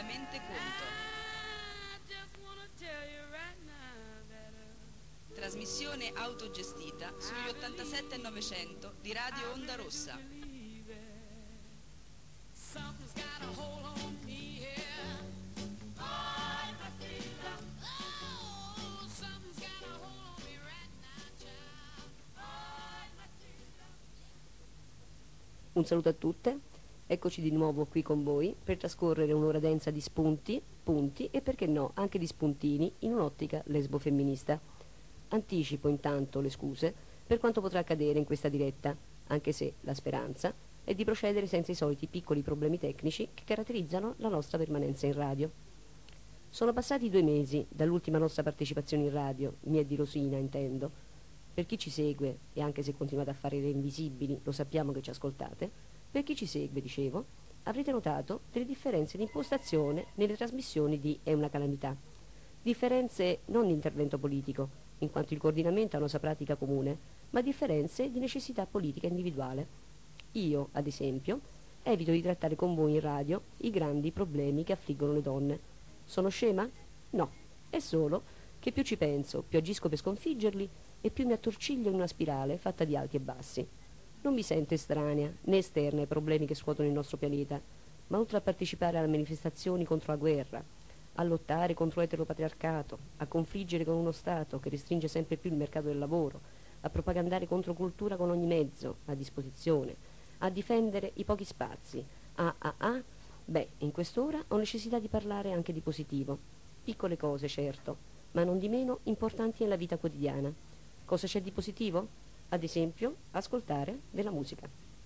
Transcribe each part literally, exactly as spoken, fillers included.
direttamente conto. Trasmissione autogestita sugli ottantasette novecento di Radio Onda Rossa. Un saluto a tutte, eccoci di nuovo qui con voi per trascorrere un'ora densa di spunti, punti e perché no anche di spuntini in un'ottica lesbo-femminista. Anticipo intanto le scuse per quanto potrà accadere in questa diretta, anche se la speranza è di procedere senza i soliti piccoli problemi tecnici che caratterizzano la nostra permanenza in radio. Sono passati due mesi dall'ultima nostra partecipazione in radio, mia e di Rosina intendo. Per chi ci segue, e anche se continuate a fare le invisibili, lo sappiamo che ci ascoltate, per chi ci segue, dicevo, avrete notato delle differenze di impostazione nelle trasmissioni di È una calamità. Differenze non di intervento politico, in quanto il coordinamento ha una sua pratica comune, ma differenze di necessità politica individuale. Io, ad esempio, evito di trattare con voi in radio i grandi problemi che affliggono le donne. Sono scema? No, è solo che più ci penso, più agisco per sconfiggerli e più mi attorciglio in una spirale fatta di alti e bassi. Non mi sento estranea né esterna ai problemi che scuotono il nostro pianeta, ma oltre a partecipare alle manifestazioni contro la guerra, a lottare contro l'eteropatriarcato, a confliggere con uno Stato che restringe sempre più il mercato del lavoro, a propagandare controcultura con ogni mezzo a disposizione, a difendere i pochi spazi, a a a, beh, in quest'ora ho necessità di parlare anche di positivo. Piccole cose, certo, ma non di meno importanti nella vita quotidiana. Cosa c'è di positivo? Ad esempio, ascoltare della musica.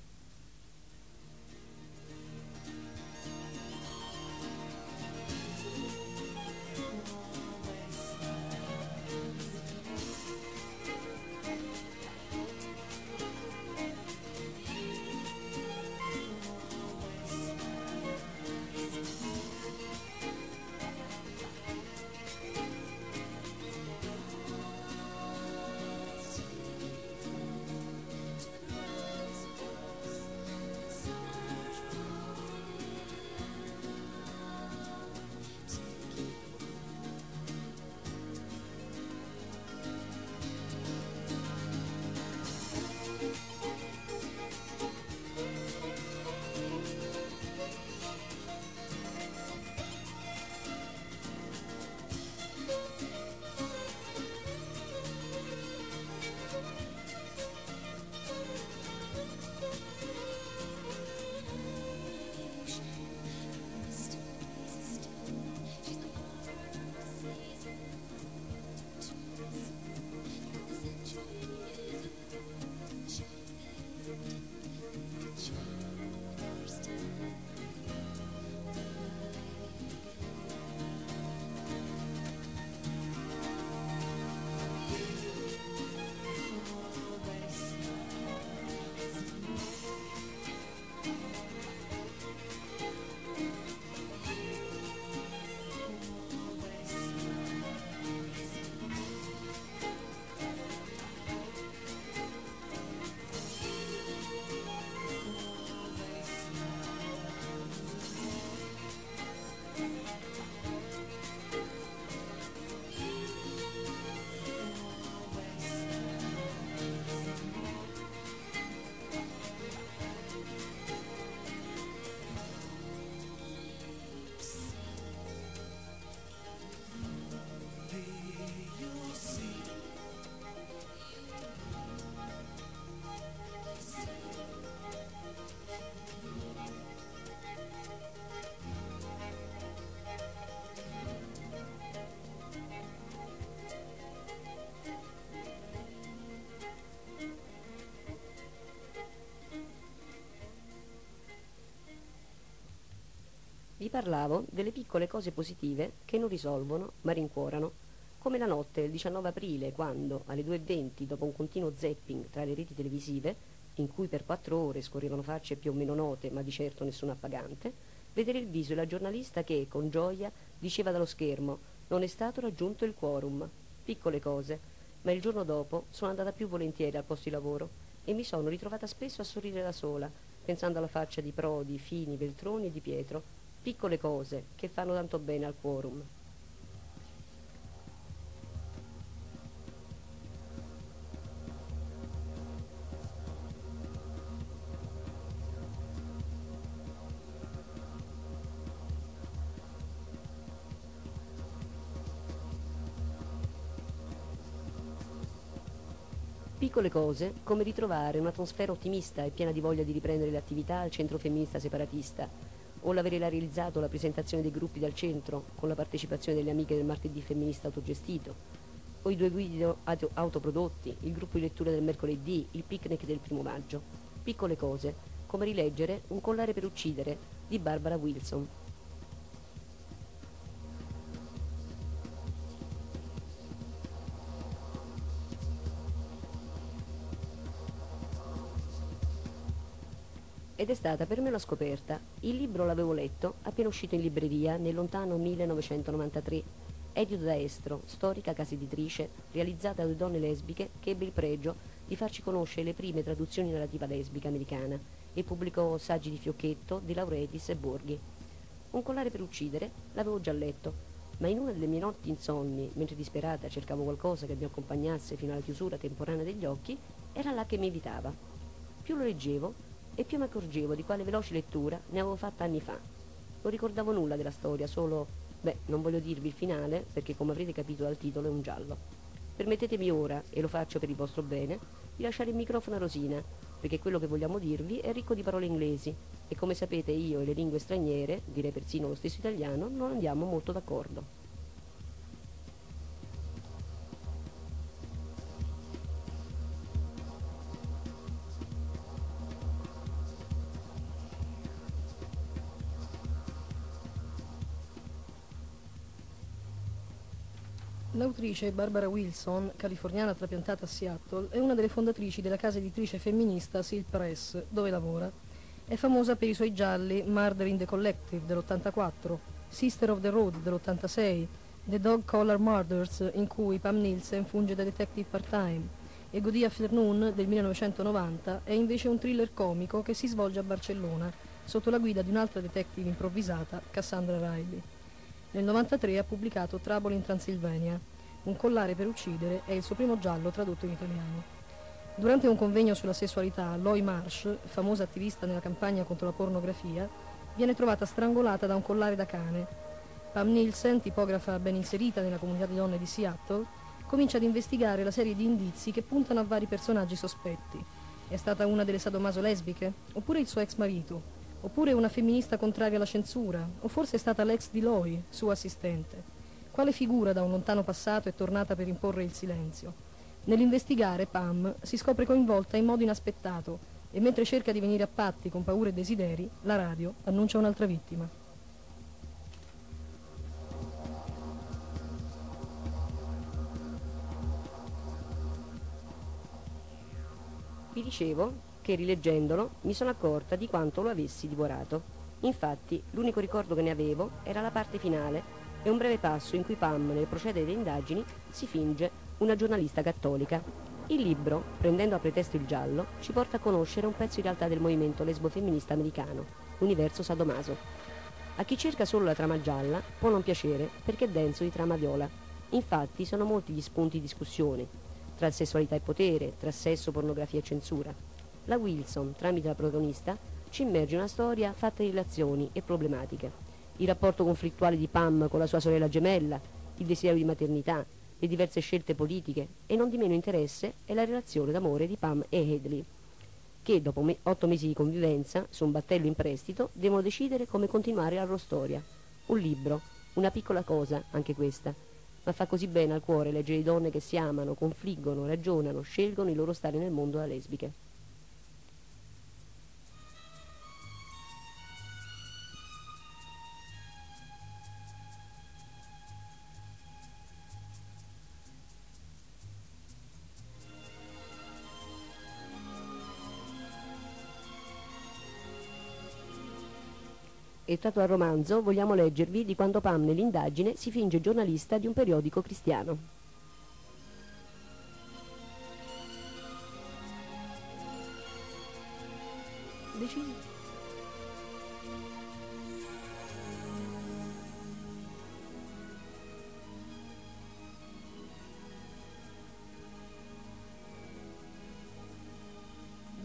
Vi parlavo delle piccole cose positive che non risolvono ma rincuorano, come la notte del diciannove aprile, quando alle due e venti, dopo un continuo zapping tra le reti televisive, in cui per quattro ore scorrevano facce più o meno note ma di certo nessuna appagante, vedere il viso della giornalista che, con gioia, diceva dallo schermo: non è stato raggiunto il quorum. Piccole cose, ma il giorno dopo sono andata più volentieri al posto di lavoro e mi sono ritrovata spesso a sorridere da sola, pensando alla faccia di Prodi, Fini, Veltroni e Di Pietro. Piccole cose che fanno tanto bene al quorum. Piccole cose come ritrovare un'atmosfera ottimista e piena di voglia di riprendere le attività al centro femminista separatista, o l'avere realizzato la presentazione dei gruppi dal centro con la partecipazione delle amiche del martedì femminista autogestito, o i due video auto- autoprodotti, il gruppo di lettura del mercoledì, il picnic del primo maggio. Piccole cose come rileggere Un collare per uccidere di Barbara Wilson. Ed è stata per me una scoperta. Il libro l'avevo letto appena uscito in libreria nel lontano millenovecentonovantatré. Edito da Estro, storica casa editrice, realizzata da due donne lesbiche che ebbe il pregio di farci conoscere le prime traduzioni narrativa lesbica americana e pubblicò saggi di Fiocchetto, De Lauretis e Borghi. Un collare per uccidere l'avevo già letto, ma in una delle mie notti insonni, mentre disperata cercavo qualcosa che mi accompagnasse fino alla chiusura temporanea degli occhi, era là che mi invitava. Più lo leggevo, e più mi accorgevo di quale veloce lettura ne avevo fatta anni fa. Non ricordavo nulla della storia, solo, beh, non voglio dirvi il finale, perché come avrete capito dal titolo è un giallo. Permettetemi ora, e lo faccio per il vostro bene, di lasciare il microfono a Rosina, perché quello che vogliamo dirvi è ricco di parole inglesi, e come sapete io e le lingue straniere, direi persino lo stesso italiano, non andiamo molto d'accordo. L'autrice Barbara Wilson, californiana trapiantata a Seattle, è una delle fondatrici della casa editrice femminista Silk Press, dove lavora. È famosa per i suoi gialli Murder in the Collective dell'ottantaquattro, Sister of the Road dell'ottantasei, The Dog Collar Murders, in cui Pam Nielsen funge da detective part-time, e Good Afternoon del millenovecentonovanta è invece un thriller comico che si svolge a Barcellona, sotto la guida di un'altra detective improvvisata, Cassandra Riley. Nel novantatré ha pubblicato Trouble in Transylvania. Un collare per uccidere è il suo primo giallo tradotto in italiano. Durante un convegno sulla sessualità, Loy Marsh, famosa attivista nella campagna contro la pornografia, viene trovata strangolata da un collare da cane. Pam Nielsen, tipografa ben inserita nella comunità di donne di Seattle, comincia ad investigare la serie di indizi che puntano a vari personaggi sospetti. È stata una delle sadomaso lesbiche? Oppure il suo ex marito? Oppure una femminista contraria alla censura? O forse è stata l'ex di Loy, suo assistente? Quale figura da un lontano passato è tornata per imporre il silenzio? Nell'investigare, Pam si scopre coinvolta in modo inaspettato e mentre cerca di venire a patti con paure e desideri, la radio annuncia un'altra vittima. Vi dicevo che rileggendolo mi sono accorta di quanto lo avessi divorato. Infatti, l'unico ricordo che ne avevo era la parte finale e un breve passo in cui Pam, nel procedere delle indagini, si finge una giornalista cattolica. Il libro, prendendo a pretesto il giallo, ci porta a conoscere un pezzo in realtà del movimento lesbo-femminista americano, l'universo sadomaso. A chi cerca solo la trama gialla può non piacere perché è denso di trama viola. Infatti sono molti gli spunti di discussione tra sessualità e potere, tra sesso, pornografia e censura. La Wilson, tramite la protagonista, ci immerge in una storia fatta di relazioni e problematiche. Il rapporto conflittuale di Pam con la sua sorella gemella, il desiderio di maternità, le diverse scelte politiche e non di meno interesse è la relazione d'amore di Pam e Hadley, che dopo me- otto mesi di convivenza, su un battello in prestito, devono decidere come continuare la loro storia. Un libro, una piccola cosa, anche questa, ma fa così bene al cuore leggere di donne che si amano, confliggono, ragionano, scelgono il loro stare nel mondo da lesbiche. E tratto dal romanzo vogliamo leggervi di quando Pam nell'indagine si finge giornalista di un periodico cristiano. Decisi?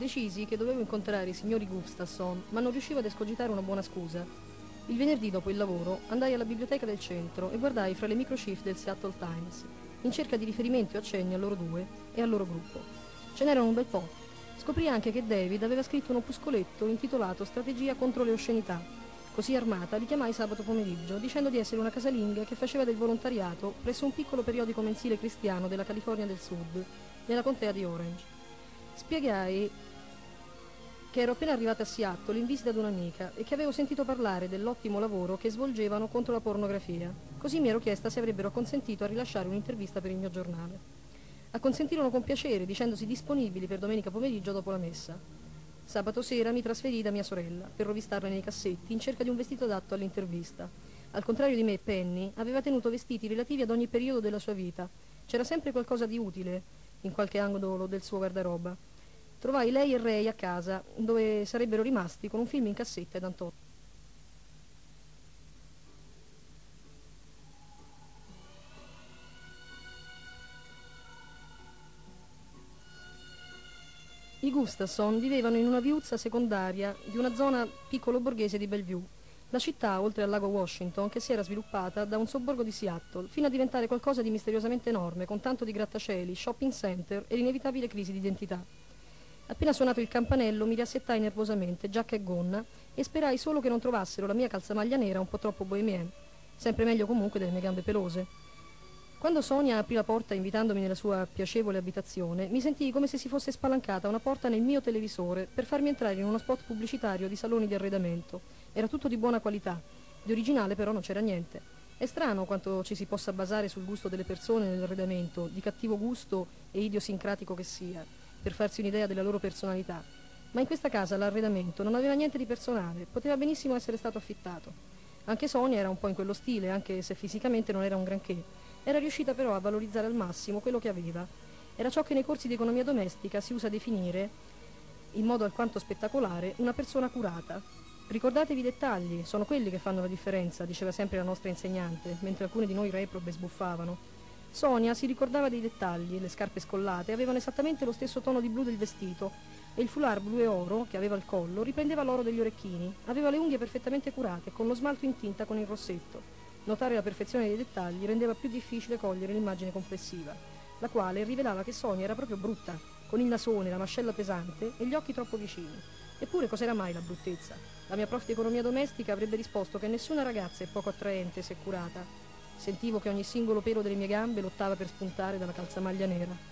decisi che dovevo incontrare i signori Gustafson, ma non riuscivo ad escogitare una buona scusa. Il venerdì dopo il lavoro andai alla biblioteca del centro e guardai fra le microchip del Seattle Times, in cerca di riferimenti o accenni a loro due e al loro gruppo. Ce n'erano un bel po'. Scoprì anche che David aveva scritto un opuscoletto intitolato Strategia contro le oscenità. Così armata li chiamai sabato pomeriggio, dicendo di essere una casalinga che faceva del volontariato presso un piccolo periodico mensile cristiano della California del Sud, nella contea di Orange. Spiegai che ero appena arrivata a Seattle in visita ad un'amica e che avevo sentito parlare dell'ottimo lavoro che svolgevano contro la pornografia. Così mi ero chiesta se avrebbero acconsentito a rilasciare un'intervista per il mio giornale. Acconsentirono con piacere, dicendosi disponibili per domenica pomeriggio dopo la messa. Sabato sera mi trasferii da mia sorella per rovistarla nei cassetti in cerca di un vestito adatto all'intervista. Al contrario di me, Penny aveva tenuto vestiti relativi ad ogni periodo della sua vita. C'era sempre qualcosa di utile in qualche angolo del suo guardaroba. Trovai lei e Ray a casa, dove sarebbero rimasti con un film in cassetta ed Antonio. I Gustafson vivevano in una viuzza secondaria di una zona piccolo borghese di Bellevue, la città oltre al lago Washington che si era sviluppata da un sobborgo di Seattle fino a diventare qualcosa di misteriosamente enorme, con tanto di grattacieli, shopping center e l'inevitabile crisi di identità. Appena suonato il campanello mi riassettai nervosamente, giacca e gonna, e sperai solo che non trovassero la mia calzamaglia nera un po' troppo bohemienne, sempre meglio comunque delle mie gambe pelose. Quando Sonia aprì la porta invitandomi nella sua piacevole abitazione, mi sentii come se si fosse spalancata una porta nel mio televisore per farmi entrare in uno spot pubblicitario di saloni di arredamento. Era tutto di buona qualità, di originale però non c'era niente. È strano quanto ci si possa basare sul gusto delle persone nell'arredamento, di cattivo gusto e idiosincratico che sia, per farsi un'idea della loro personalità. Ma in questa casa l'arredamento non aveva niente di personale, poteva benissimo essere stato affittato. Anche Sonia era un po' in quello stile, anche se fisicamente non era un granché. Era riuscita però a valorizzare al massimo quello che aveva. Era ciò che nei corsi di economia domestica si usa definire, in modo alquanto spettacolare, una persona curata. Ricordatevi i dettagli, sono quelli che fanno la differenza, diceva sempre la nostra insegnante, mentre alcuni di noi reprobe sbuffavano. Sonia si ricordava dei dettagli, le scarpe scollate avevano esattamente lo stesso tono di blu del vestito e il foulard blu e oro, che aveva al collo, riprendeva l'oro degli orecchini, aveva le unghie perfettamente curate, con lo smalto in tinta con il rossetto. Notare la perfezione dei dettagli rendeva più difficile cogliere l'immagine complessiva, la quale rivelava che Sonia era proprio brutta, con il nasone, la mascella pesante e gli occhi troppo vicini. Eppure cos'era mai la bruttezza? La mia prof di economia domestica avrebbe risposto che nessuna ragazza è poco attraente se curata. Sentivo che ogni singolo pelo delle mie gambe lottava per spuntare dalla calzamaglia nera.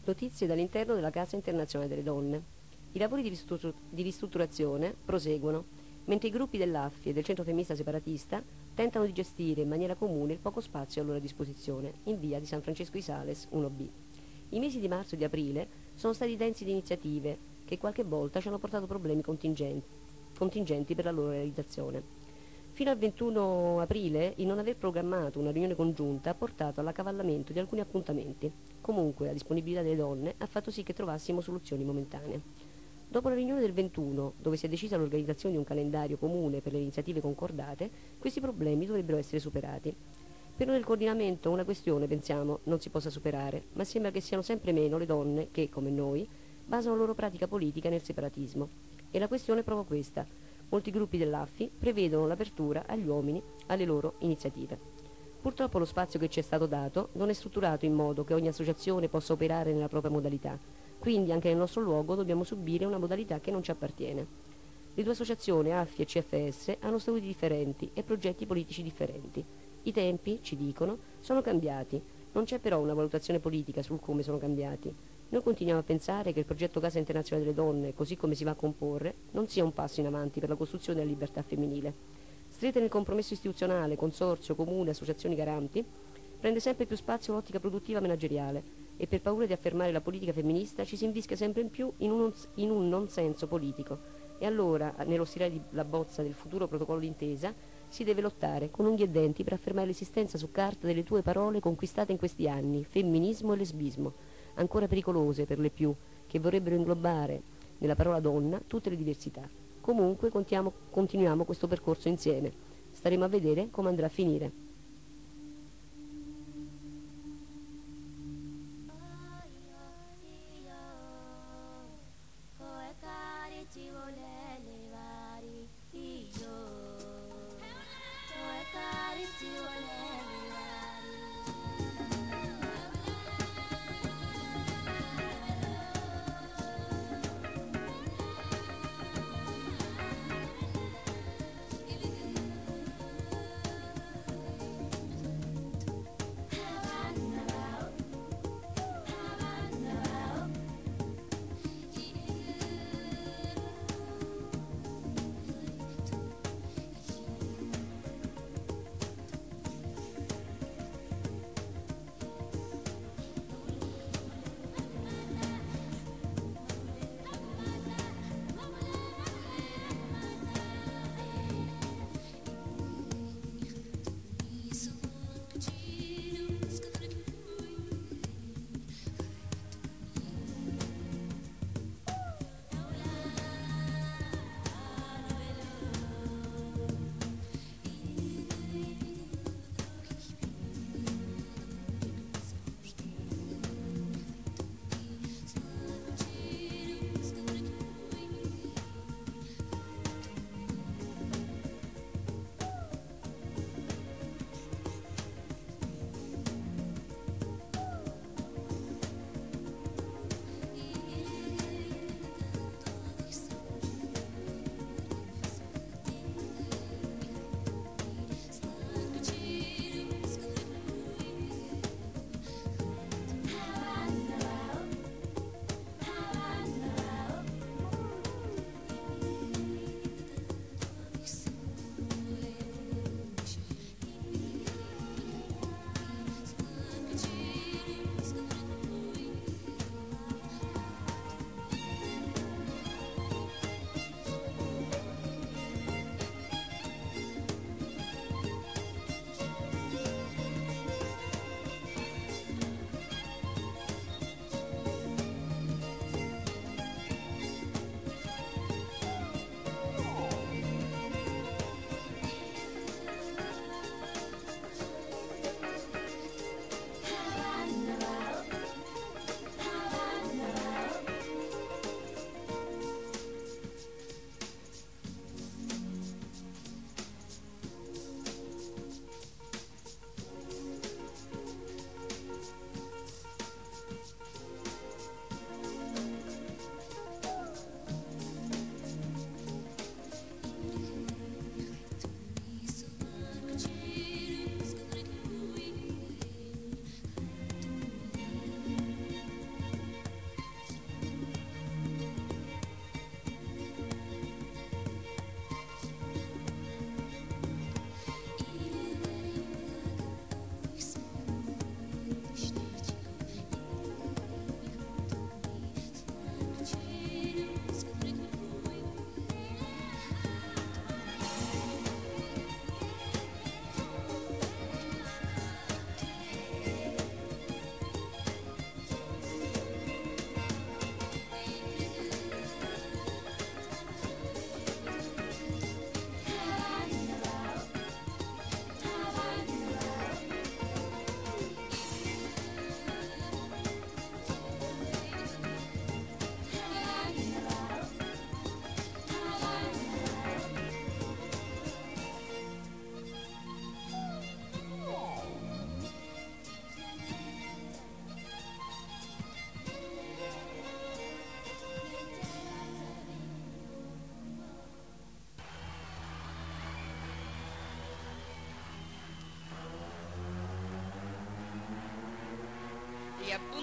Notizie dall'interno della Casa Internazionale delle Donne. I lavori di, ristru- di ristrutturazione proseguono, mentre i gruppi dell'A F I e del Centro Femminista Separatista tentano di gestire in maniera comune il poco spazio a loro disposizione, in via di San Francesco di Sales uno B. I mesi di marzo e di aprile sono stati densi di iniziative che qualche volta ci hanno portato problemi contingenti, contingenti per la loro realizzazione. Fino al ventuno aprile il non aver programmato una riunione congiunta ha portato all'accavallamento di alcuni appuntamenti. Comunque la disponibilità delle donne ha fatto sì che trovassimo soluzioni momentanee. Dopo la riunione del ventuno, dove si è decisa l'organizzazione di un calendario comune per le iniziative concordate, questi problemi dovrebbero essere superati. Per noi del coordinamento una questione, pensiamo, non si possa superare, ma sembra che siano sempre meno le donne che, come noi, basano la loro pratica politica nel separatismo. E la questione è proprio questa. Molti gruppi dell'A F I prevedono l'apertura agli uomini alle loro iniziative. Purtroppo lo spazio che ci è stato dato non è strutturato in modo che ogni associazione possa operare nella propria modalità, quindi anche nel nostro luogo dobbiamo subire una modalità che non ci appartiene. Le due associazioni, A F I e C F S, hanno statuti differenti e progetti politici differenti. I tempi, ci dicono, sono cambiati, non c'è però una valutazione politica sul come sono cambiati. Noi continuiamo a pensare che il progetto Casa Internazionale delle Donne, così come si va a comporre, non sia un passo in avanti per la costruzione della libertà femminile. Stretta nel compromesso istituzionale, consorzio, comune, associazioni garanti, prende sempre più spazio l'ottica produttiva manageriale e per paura di affermare la politica femminista ci si invisca sempre in più in un, in un non senso politico. E allora, nello stilare la bozza del futuro protocollo d'intesa, si deve lottare con unghie e denti per affermare l'esistenza su carta delle tue parole conquistate in questi anni, femminismo e lesbismo, ancora pericolose per le più, che vorrebbero inglobare nella parola donna tutte le diversità. Comunque contiamo, continuiamo questo percorso insieme. Staremo a vedere come andrà a finire.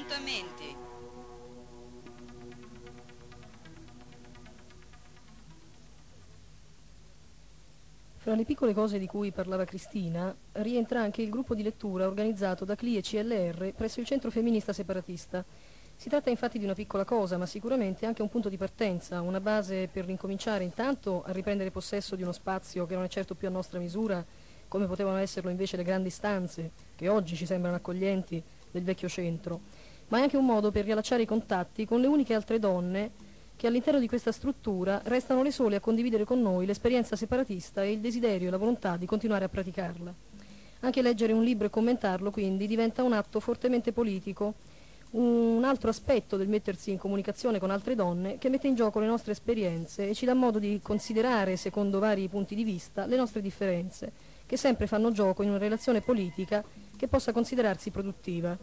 appuntamenti. Fra le piccole cose di cui parlava Cristina, rientra anche il gruppo di lettura organizzato da C L I e C L R presso il Centro Femminista Separatista. Si tratta infatti di una piccola cosa, ma sicuramente anche un punto di partenza, una base per ricominciare intanto a riprendere possesso di uno spazio che non è certo più a nostra misura, come potevano esserlo invece le grandi stanze, che oggi ci sembrano accoglienti, del vecchio centro, ma è anche un modo per riallacciare i contatti con le uniche altre donne che all'interno di questa struttura restano le sole a condividere con noi l'esperienza separatista e il desiderio e la volontà di continuare a praticarla. Anche leggere un libro e commentarlo, quindi, diventa un atto fortemente politico, un altro aspetto del mettersi in comunicazione con altre donne che mette in gioco le nostre esperienze e ci dà modo di considerare, secondo vari punti di vista, le nostre differenze, che sempre fanno gioco in una relazione politica che possa considerarsi produttiva.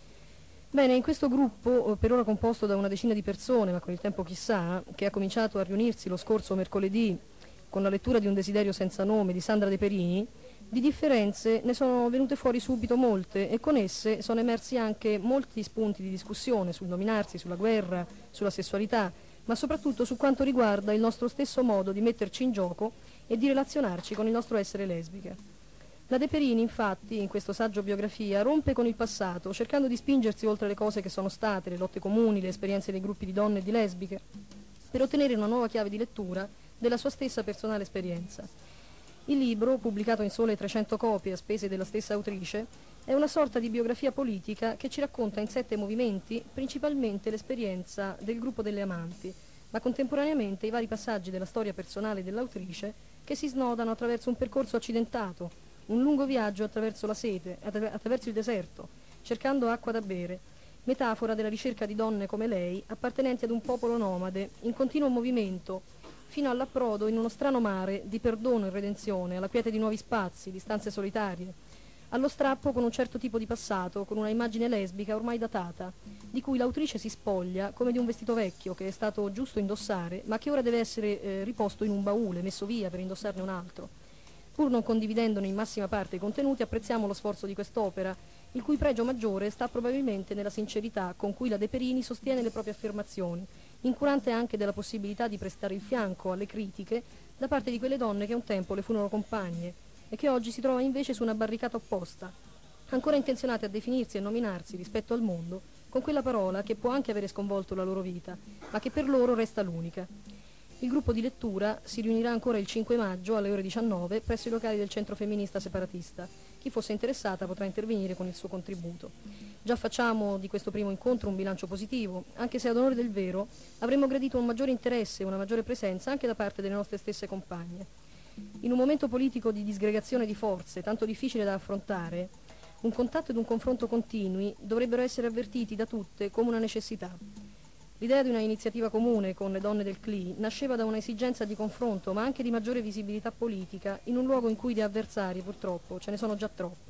Bene, in questo gruppo, per ora composto da una decina di persone, ma con il tempo chissà, che ha cominciato a riunirsi lo scorso mercoledì con la lettura di Un desiderio senza nome di Sandra De Perini, di differenze ne sono venute fuori subito molte e con esse sono emersi anche molti spunti di discussione sul nominarsi, sulla guerra, sulla sessualità, ma soprattutto su quanto riguarda il nostro stesso modo di metterci in gioco e di relazionarci con il nostro essere lesbiche. La De Perini, infatti, in questo saggio biografia, rompe con il passato, cercando di spingersi oltre le cose che sono state, le lotte comuni, le esperienze dei gruppi di donne e di lesbiche, per ottenere una nuova chiave di lettura della sua stessa personale esperienza. Il libro, pubblicato in sole trecento copie a spese della stessa autrice, è una sorta di biografia politica che ci racconta in sette movimenti principalmente l'esperienza del gruppo delle amanti, ma contemporaneamente i vari passaggi della storia personale dell'autrice che si snodano attraverso un percorso accidentato, un lungo viaggio attraverso la sete, attra- attraverso il deserto, cercando acqua da bere, metafora della ricerca di donne come lei, appartenenti ad un popolo nomade, in continuo movimento, fino all'approdo in uno strano mare di perdono e redenzione, alla quiete di nuovi spazi, di stanze solitarie, allo strappo con un certo tipo di passato, con una immagine lesbica ormai datata, di cui l'autrice si spoglia come di un vestito vecchio che è stato giusto indossare, ma che ora deve essere eh, riposto in un baule, messo via per indossarne un altro. Pur non condividendone in massima parte i contenuti, apprezziamo lo sforzo di quest'opera, il cui pregio maggiore sta probabilmente nella sincerità con cui la De Perini sostiene le proprie affermazioni, incurante anche della possibilità di prestare il fianco alle critiche da parte di quelle donne che un tempo le furono compagne e che oggi si trova invece su una barricata opposta, ancora intenzionate a definirsi e nominarsi rispetto al mondo con quella parola che può anche avere sconvolto la loro vita, ma che per loro resta l'unica. Il gruppo di lettura si riunirà ancora il cinque maggio alle ore diciannove presso i locali del Centro Femminista Separatista. Chi fosse interessata potrà intervenire con il suo contributo. Già facciamo di questo primo incontro un bilancio positivo, anche se ad onore del vero avremmo gradito un maggiore interesse e una maggiore presenza anche da parte delle nostre stesse compagne. In un momento politico di disgregazione di forze, tanto difficile da affrontare, un contatto ed un confronto continui dovrebbero essere avvertiti da tutte come una necessità. L'idea di una iniziativa comune con le donne del C L I nasceva da una esigenza di confronto, ma anche di maggiore visibilità politica, in un luogo in cui di avversari, purtroppo, ce ne sono già troppe.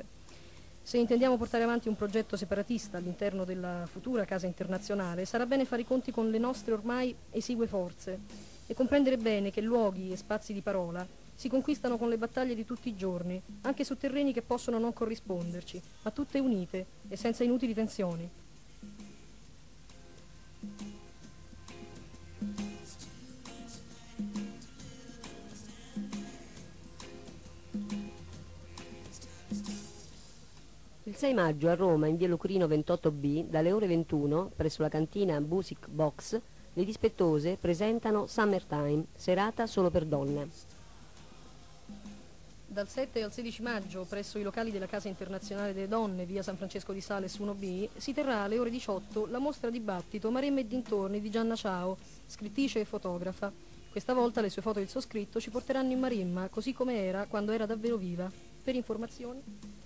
Se intendiamo portare avanti un progetto separatista all'interno della futura Casa Internazionale, sarà bene fare i conti con le nostre ormai esigue forze e comprendere bene che luoghi e spazi di parola si conquistano con le battaglie di tutti i giorni, anche su terreni che possono non corrisponderci, ma tutte unite e senza inutili tensioni. Il sei maggio a Roma, in via Lucrino ventotto B, dalle ore ventuno, presso la cantina Music Box, le Dispettose presentano Summertime, serata solo per donne. Dal sette al sedici maggio, presso i locali della Casa Internazionale delle Donne, via San Francesco di Sales uno B, si terrà alle ore diciotto la mostra dibattito Maremma e dintorni di Gianna Ciao, scrittrice e fotografa. Questa volta le sue foto e il suo scritto ci porteranno in Maremma, così come era quando era davvero viva. Per informazioni...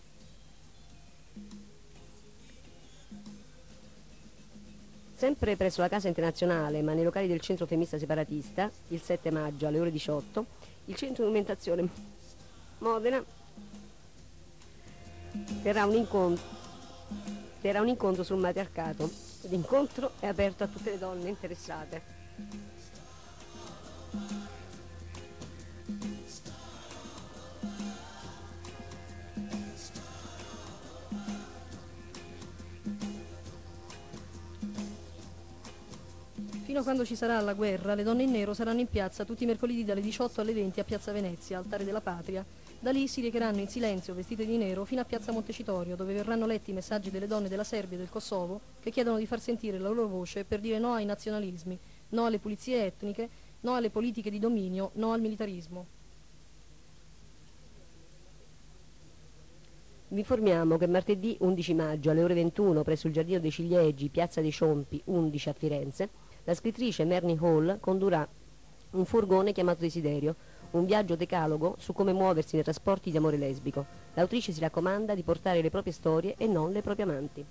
Sempre presso la Casa Internazionale, ma nei locali del Centro Femminista Separatista, il sette maggio alle ore diciotto, il Centro di Documentazione Modena terrà un incontro, terrà un incontro sul matriarcato. L'incontro è aperto a tutte le donne interessate. Fino a quando ci sarà la guerra, le donne in nero saranno in piazza tutti i mercoledì dalle diciotto alle venti a Piazza Venezia, altare della patria. Da lì si recheranno in silenzio, vestite di nero, fino a Piazza Montecitorio, dove verranno letti i messaggi delle donne della Serbia e del Kosovo che chiedono di far sentire la loro voce per dire no ai nazionalismi, no alle pulizie etniche, no alle politiche di dominio, no al militarismo. Vi informiamo che martedì undici maggio alle ore ventuno presso il Giardino dei Ciliegi, Piazza dei Ciompi undici a Firenze, la scrittrice Marnie Hall condurrà un furgone chiamato Desiderio, un viaggio decalogo su come muoversi nei trasporti di amore lesbico. L'autrice si raccomanda di portare le proprie storie e non le proprie amanti.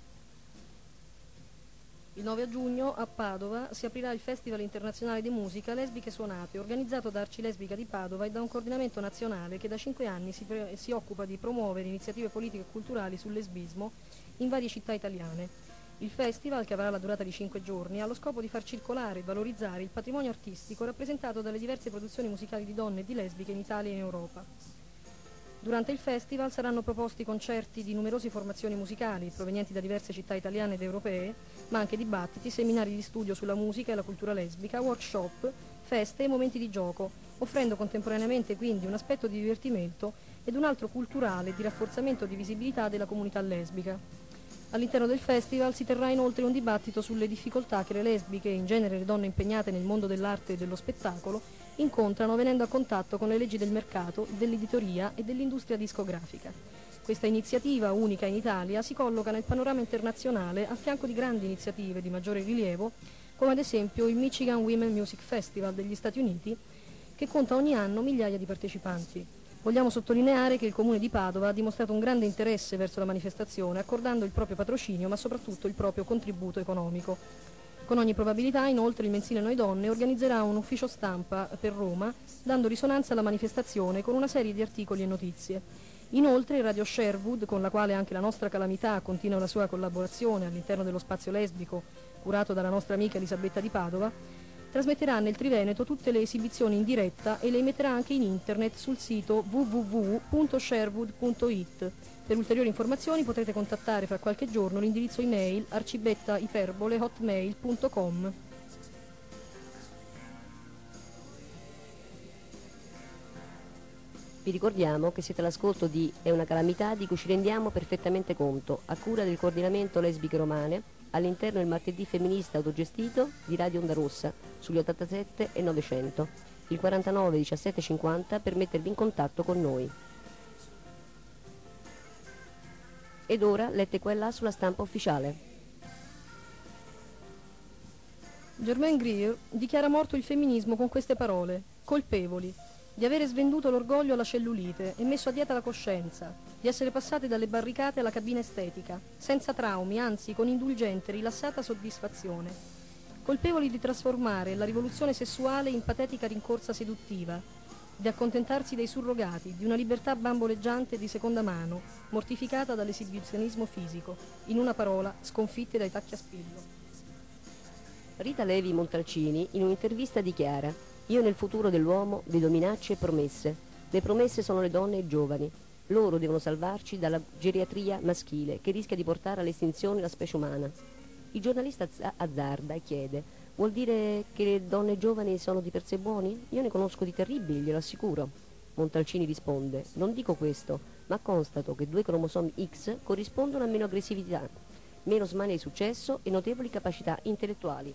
Il nove giugno a Padova si aprirà il Festival Internazionale di Musica Lesbiche Suonate, organizzato da Arcilesbica di Padova e da un coordinamento nazionale che da cinque anni si, pre- si occupa di promuovere iniziative politiche e culturali sul lesbismo in varie città italiane. Il festival, che avrà la durata di cinque giorni, ha lo scopo di far circolare e valorizzare il patrimonio artistico rappresentato dalle diverse produzioni musicali di donne e di lesbiche in Italia e in Europa. Durante il festival saranno proposti concerti di numerose formazioni musicali provenienti da diverse città italiane ed europee, ma anche dibattiti, seminari di studio sulla musica e la cultura lesbica, workshop, feste e momenti di gioco, offrendo contemporaneamente quindi un aspetto di divertimento ed un altro culturale di rafforzamento di visibilità della comunità lesbica. All'interno del festival si terrà inoltre un dibattito sulle difficoltà che le lesbiche e in genere le donne impegnate nel mondo dell'arte e dello spettacolo incontrano venendo a contatto con le leggi del mercato, dell'editoria e dell'industria discografica. Questa iniziativa, unica in Italia, si colloca nel panorama internazionale a fianco di grandi iniziative di maggiore rilievo, come ad esempio il Michigan Women Music Festival degli Stati Uniti, che conta ogni anno migliaia di partecipanti. Vogliamo sottolineare che il Comune di Padova ha dimostrato un grande interesse verso la manifestazione, accordando il proprio patrocinio, ma soprattutto il proprio contributo economico. Con ogni probabilità, inoltre, il mensile Noi Donne organizzerà un ufficio stampa per Roma, dando risonanza alla manifestazione con una serie di articoli e notizie. Inoltre, Radio Sherwood, con la quale anche la nostra Calamità continua la sua collaborazione all'interno dello spazio lesbico, curato dalla nostra amica Elisabetta di Padova, trasmetterà nel Triveneto tutte le esibizioni in diretta e le emetterà anche in internet sul sito w w w punto sherwood punto i t. Per ulteriori informazioni potrete contattare fra qualche giorno l'indirizzo email arcibettaiperbole chiocciola hotmail punto com. Vi ricordiamo che siete all'ascolto di È una calamità di cui ci rendiamo perfettamente conto, a cura del coordinamento Lesbiche Romane, all'interno del martedì femminista autogestito di Radio Onda Rossa, sugli ottantasette e novecento, il quarantanove diciassette cinquanta per mettervi in contatto con noi. Ed ora lette qua e là sulla stampa ufficiale. Germaine Greer dichiara morto il femminismo con queste parole: colpevoli di avere svenduto l'orgoglio alla cellulite e messo a dieta la coscienza, di essere passate dalle barricate alla cabina estetica, senza traumi, anzi con indulgente, rilassata soddisfazione. Colpevoli di trasformare la rivoluzione sessuale in patetica rincorsa seduttiva, di accontentarsi dei surrogati, di una libertà bamboleggiante di seconda mano, mortificata dall'esibizionismo fisico, in una parola, sconfitte dai tacchi a spillo. Rita Levi Montalcini in un'intervista dichiara: io nel futuro dell'uomo vedo minacce e promesse. Le promesse sono le donne e i giovani. Loro devono salvarci dalla geriatria maschile che rischia di portare all'estinzione la specie umana. Il giornalista azzarda e chiede: vuol dire che le donne giovani sono di per sé buoni? Io ne conosco di terribili, glielo assicuro. Montalcini risponde: non dico questo, ma constato che due cromosomi X corrispondono a meno aggressività, meno smania di successo e notevoli capacità intellettuali.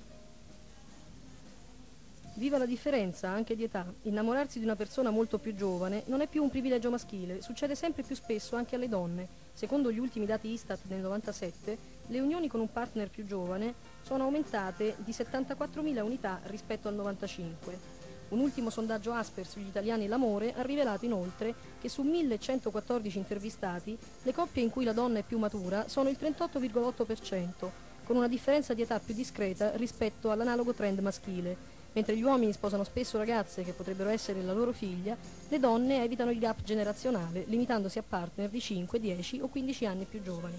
Viva la differenza anche di età. Innamorarsi di una persona molto più giovane non è più un privilegio maschile, succede sempre più spesso anche alle donne. Secondo gli ultimi dati Istat del novantasette, le unioni con un partner più giovane sono aumentate di settantaquattromila unità rispetto al novantacinque. Un ultimo sondaggio Asper sugli italiani e l'amore ha rivelato inoltre che su millecentoquattordici intervistati le coppie in cui la donna è più matura sono il trentotto virgola otto per cento, con una differenza di età più discreta rispetto all'analogo trend maschile. Mentre gli uomini sposano spesso ragazze che potrebbero essere la loro figlia, le donne evitano il gap generazionale, limitandosi a partner di cinque, dieci o quindici anni più giovani.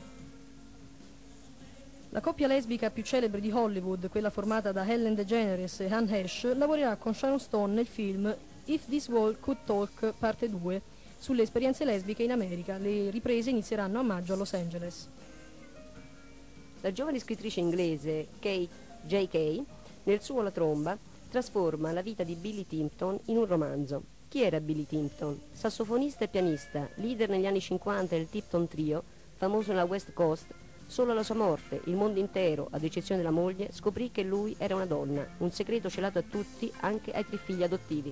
La coppia lesbica più celebre di Hollywood, quella formata da Ellen DeGeneres e Anne Heche, lavorerà con Sharon Stone nel film If This World Could Talk parte due, sulle esperienze lesbiche in America. Le riprese inizieranno a maggio a Los Angeles. La giovane scrittrice inglese Kate J K Nel suo La tromba trasforma la vita di Billy Tipton in un romanzo. Chi era Billy Tipton? Sassofonista e pianista, leader negli anni cinquanta del Tipton Trio, famoso nella West Coast. Solo alla sua morte il mondo intero, ad eccezione della moglie, scoprì che lui era una donna, un segreto celato a tutti, anche ai tre figli adottivi.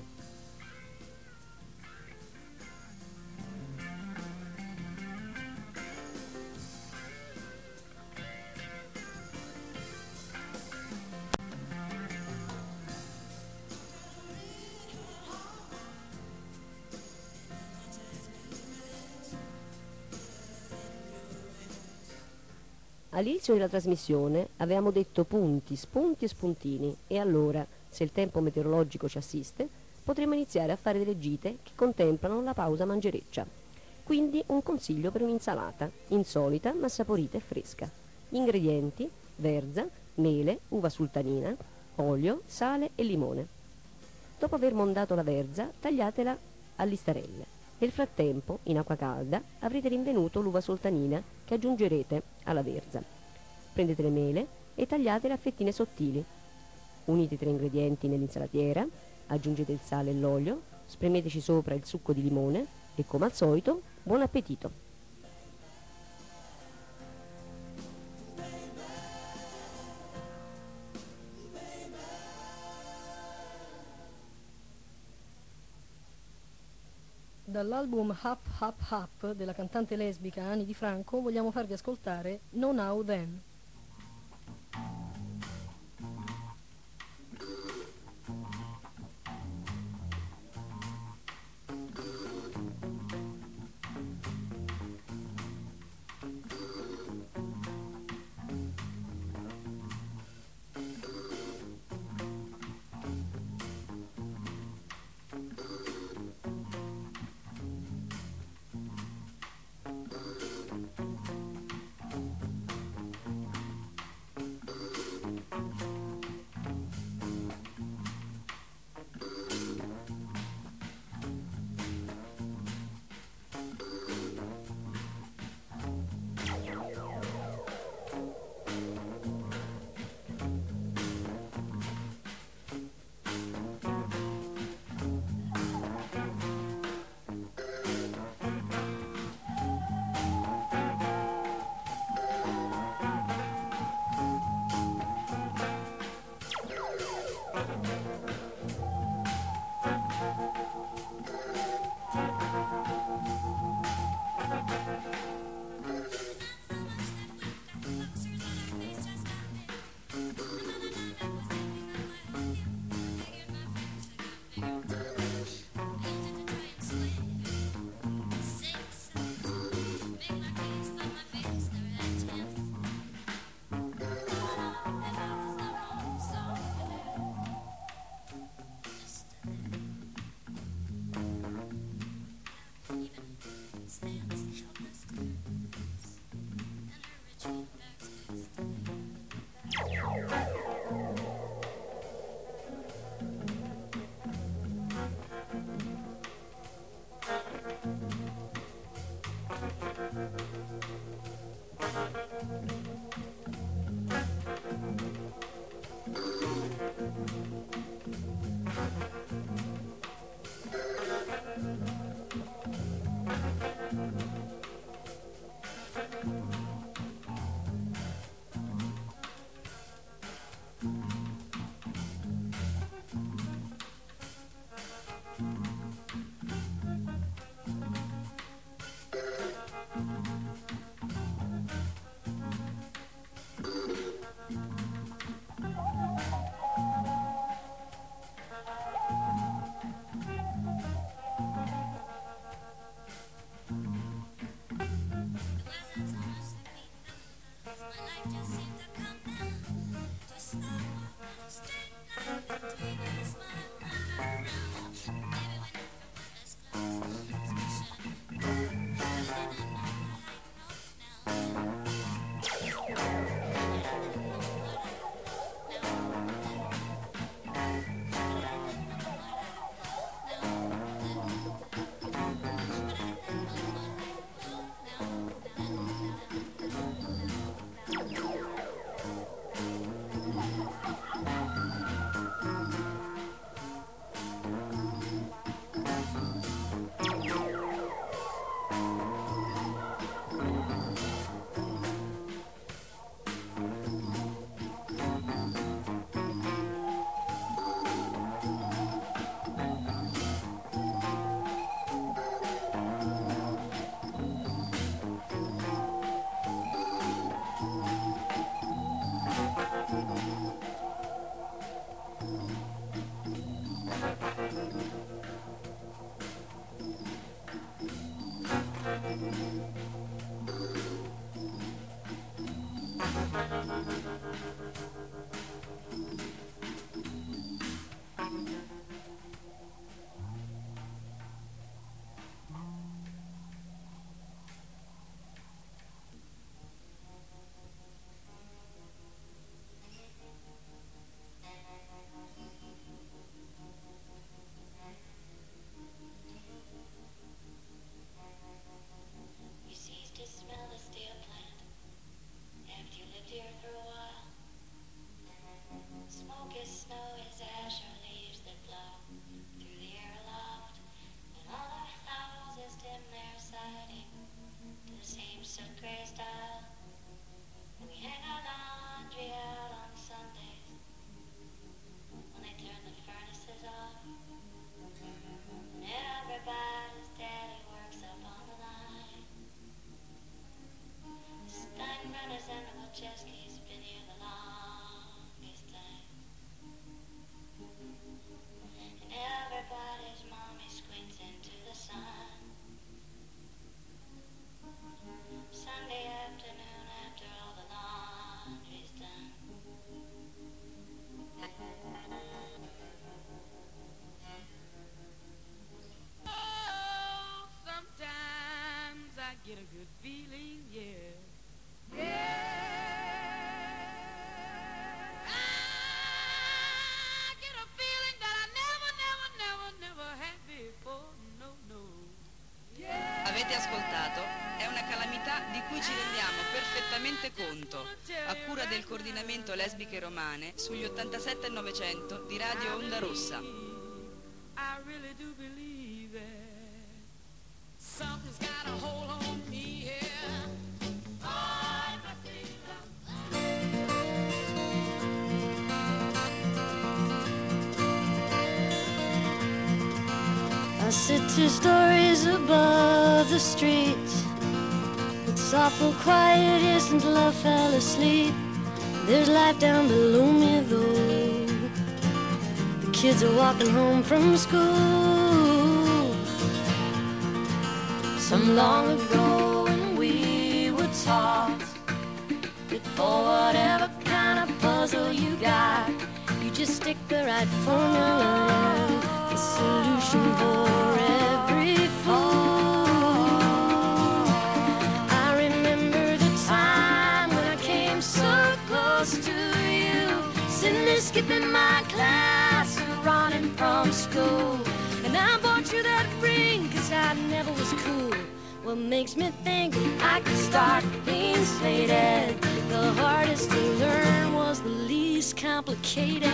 All'inizio della trasmissione avevamo detto punti, spunti e spuntini e allora, se il tempo meteorologico ci assiste, potremo iniziare a fare delle gite che contemplano la pausa mangereccia. Quindi un consiglio per un'insalata, insolita ma saporita e fresca. Gli ingredienti: verza, mele, uva sultanina, olio, sale e limone. Dopo aver mondato la verza, tagliatela a listarelle. Nel frattempo, in acqua calda, avrete rinvenuto l'uva sultanina che aggiungerete alla verza. Prendete le mele e tagliatele a fettine sottili. Unite i tre ingredienti nell'insalatiera, aggiungete il sale e l'olio, spremeteci sopra il succo di limone e, come al solito, buon appetito! Dall'album Hap Hap Hap della cantante lesbica Ani Di Franco vogliamo farvi ascoltare No Now Then. Tenete conto, a cura del coordinamento lesbiche romane, sugli ottantasette e novecento di Radio Onda Rossa. I really do believe it. Something's got a hold on me here. I sit two stories above the street. It's awful quiet here since love fell asleep. There's life down below me though. The kids are walking home from school. Some long ago when we were taught that for whatever kind of puzzle you got, you just stick the right formula in, the solution for every fool. I remember the time when I came so close to you, sitting there skipping my class and running from school. And I bought you that ring cause I never was cool. What makes me think I could start clean slated? The hardest to learn was the least complicated.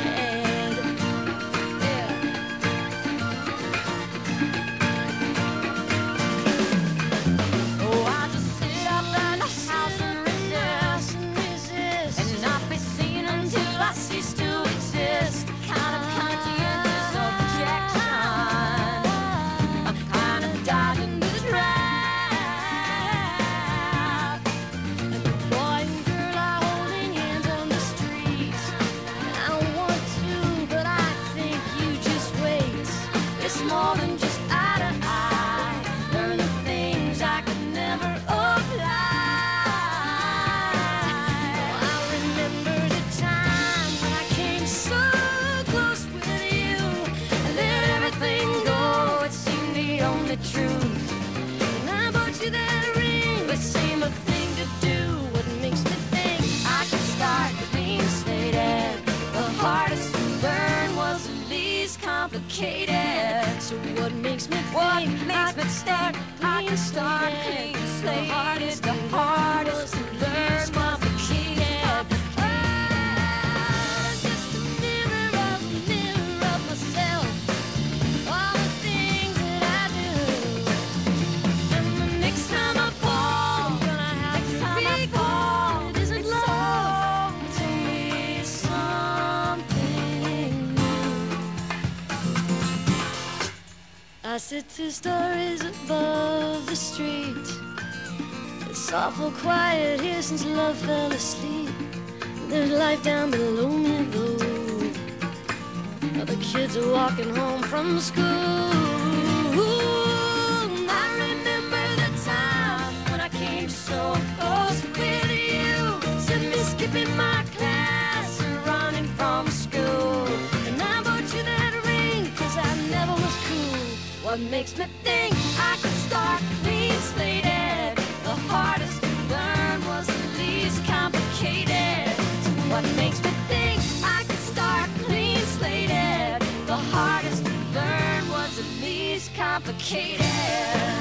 So what makes me what makes me start I can start clean slate. The hardest, the hardest to learn complicated. Oh, just a mirror of a mirror of myself. All the things that I do. And the next time I fall, gonna have to be fall. It isn't love to me something new. I sit two stories above the street. It's awful quiet here since love fell asleep. There's life down below me though. The kids are walking home from school. I remember the time when I came so close with you, sitting me skipping my class and running from school. And I bought you that ring cause I never was cool. What makes me think I could start clean slated? The hardest to learn was the least complicated. So what makes me think I could start clean slated? The hardest to learn was the least complicated.